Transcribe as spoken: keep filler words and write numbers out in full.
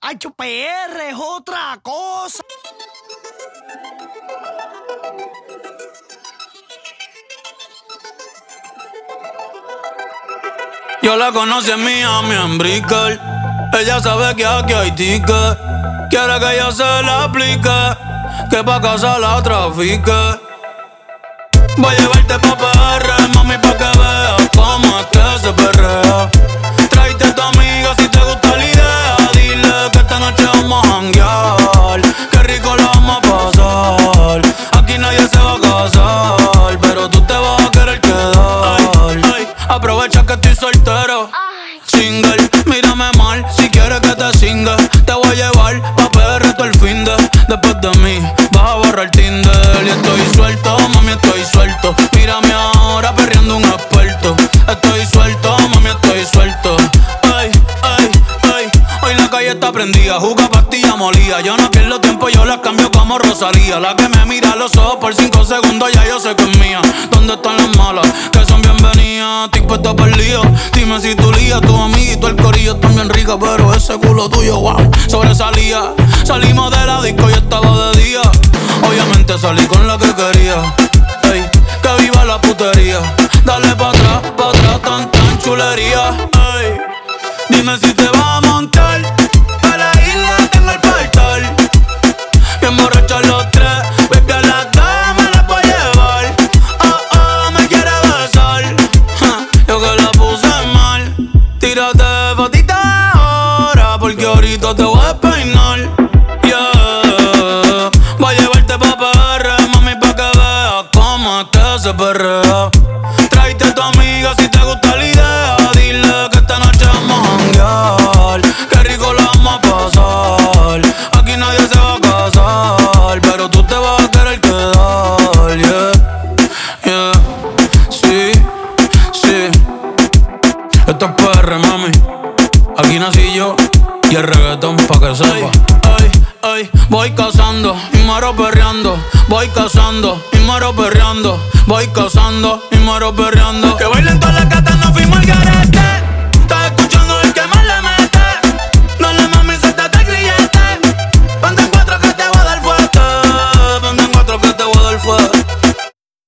H P R es otra cosa. Yo la conocí en Miami, en Brickell. Ella sabe que aquí hay ticket. Quiere que yo se la aplique, que pa' casa la trafique. Voy a llevarte pa' P R, mami, pa' que veas cómo es que se perrea. Tráete a tu amiga si te gusta la idea. Dile que esta noche vamos a janguear. Qué rico la vamos a pasar. Aquí nadie se va a casar, pero tú te vas a querer quedar. Ay, ay, aprovecha que estoy soltero. Single, mírame mal, si quieres que te singa. Te voy a llevar pa' P R todo el finde. Después de mí, vas a borrar Tinder. Y estoy suelto, mami, estoy suelto. Mírame ahora perreando un experto. Estoy suelto, mami, estoy suelto. Ay, ay, ay, hoy la calle está prendida. Juga pastilla molía. Yo no pierdo tiempo, yo la cambio como Rosalía. La que me mira a los ojos por cinco segundos, ya yo sé que es mía. ¿Dónde están las malas? Que son bienvenidas. Estoy puesto para el lío. Dime si tu lía, tu amiguito, el corillo están bien rica, pero ese culo tuyo, wow, sobresalía. Salimos de la disco y estaba de día. Obviamente salí con la que quería. Ey, que viva la putería. Dale pa' atrás, pa' atrás, tan tan chulería. Ey, dime si te vas a montar. Pa' la isla tengo el portal. Bien borrachos los tres. Baby, a las dos me las voy a llevar. Oh, oh, me quiere besar. Ja, yo que la puse mal. Tírate fotita ahora, porque ahorita te voy a peinar. Yeah, voy a llevarte pa' P R, mami, pa' que veas cómo es que se perrea. Tráete a tu amiga si te gusta la idea. Dile que esta noche vamos a janguear. Qué rico la vamos a pasar. Aquí nadie se va a casar, pero tú te vas a querer quedar. Yeah, yeah, sí, sí. Esto es P R, mami. Aquí nací yo y el reggaetón pa' que sepa. Ay, ay, voy cazando y muero perreando. Voy cazando y muero perreando. Voy cazando y muero perreando. Que bailen todas las gatas, no fuimos al garete.